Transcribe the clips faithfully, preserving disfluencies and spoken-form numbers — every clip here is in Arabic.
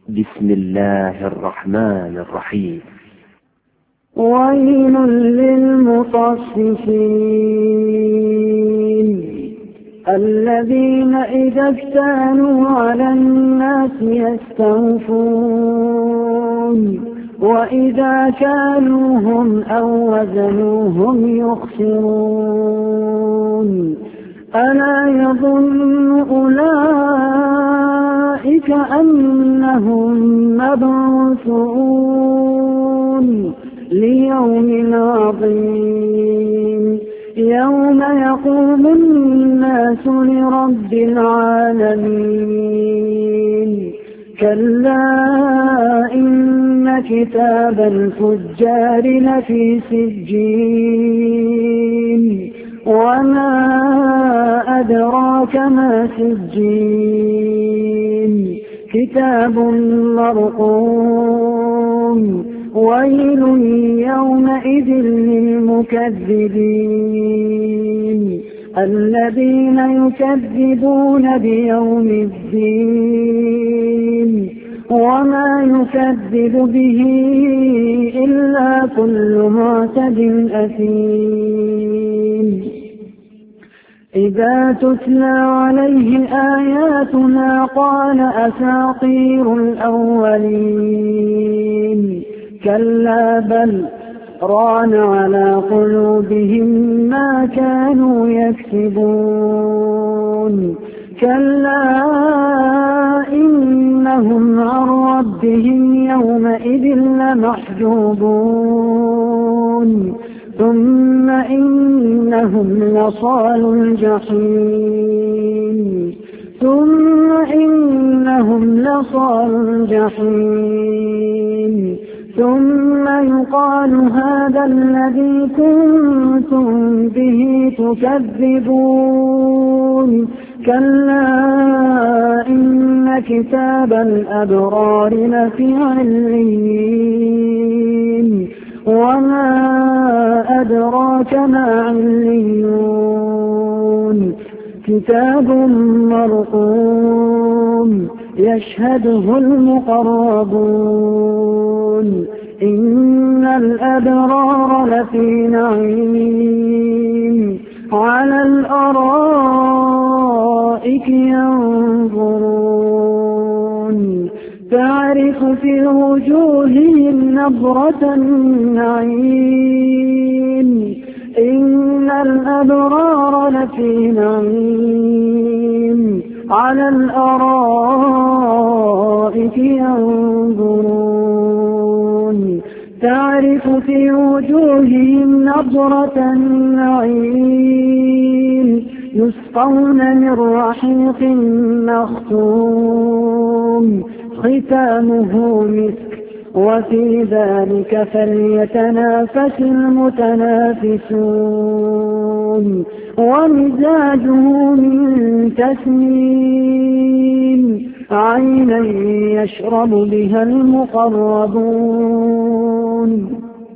بسم الله الرحمن الرحيم. ويل للمطففين الذين إذا اكتالوا على الناس يستوفون وإذا كالوهم أو وزنوهم يخسرون ألا يظن أولئك أنهم مبعوثون ليوم عظيم يوم يقوم الناس لرب العالمين كلا إن كتاب الفجار لفي سجين وما أدراك ما سجين كتاب مرقوم ويل يومئذ للمكذبين الذين يكذبون بيوم الدين وما يكذب به إلا كل معتد أثيم إذا تتلى عليه آياتنا قال أساطير الأولين كلا بل ران على قلوبهم ما كانوا يكسبون كلا إنهم عن ربهم يومئذ لمحجوبون ثم إنهم لصالوا الجحيم ثم إنهم لصالوا الجحيم ثم يقال هذا الذي كنتم به تكذبون كلا إن كتاب الأبرار لفي عليين وما أدراك ما عليون كتاب مرقوم يشهده المقربون إن الأبرار لفي نعيم على الأرائك ينظرون تعرف في وجوههم نضرة النعيم إن الأبرار لفي نعيم على الأرائك ينظرون تعرف في وجوههم نضرة النعيم يسقون من رحيق مختوم ختامه مسك وفي ذلك فليتنافس المتنافسون ومزاجه من تسنيم عينا يشرب بها المقربون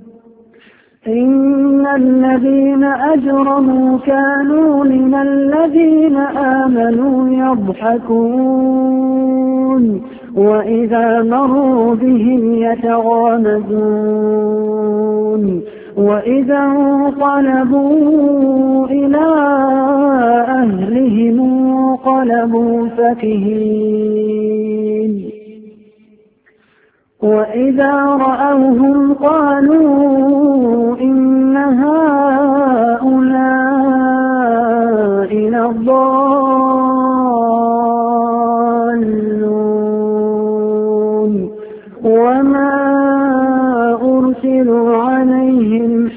إن الذين أجرموا كانوا من الذين آمنوا يضحكون وإذا مروا بهم يتغامزون وإذا انقلبوا إلى أهلهم انقلبوا فكهين وإذا رأوهم قالوا إن هؤلاء لضالون وما أرسلوا عليهم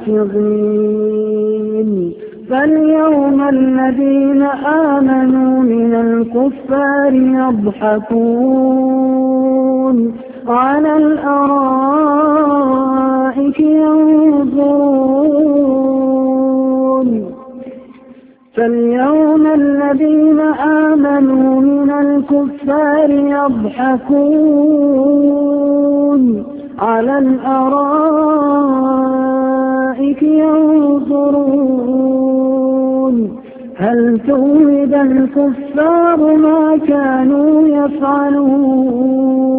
حافظين فاليوم الذين آمنوا من الكفار يضحكون على الأرائك ينظرون فاليوم الذين آمنوا من الكفار يضحكون على الأرائك ينظرون هل ثوب الكفار ما كانوا يفعلون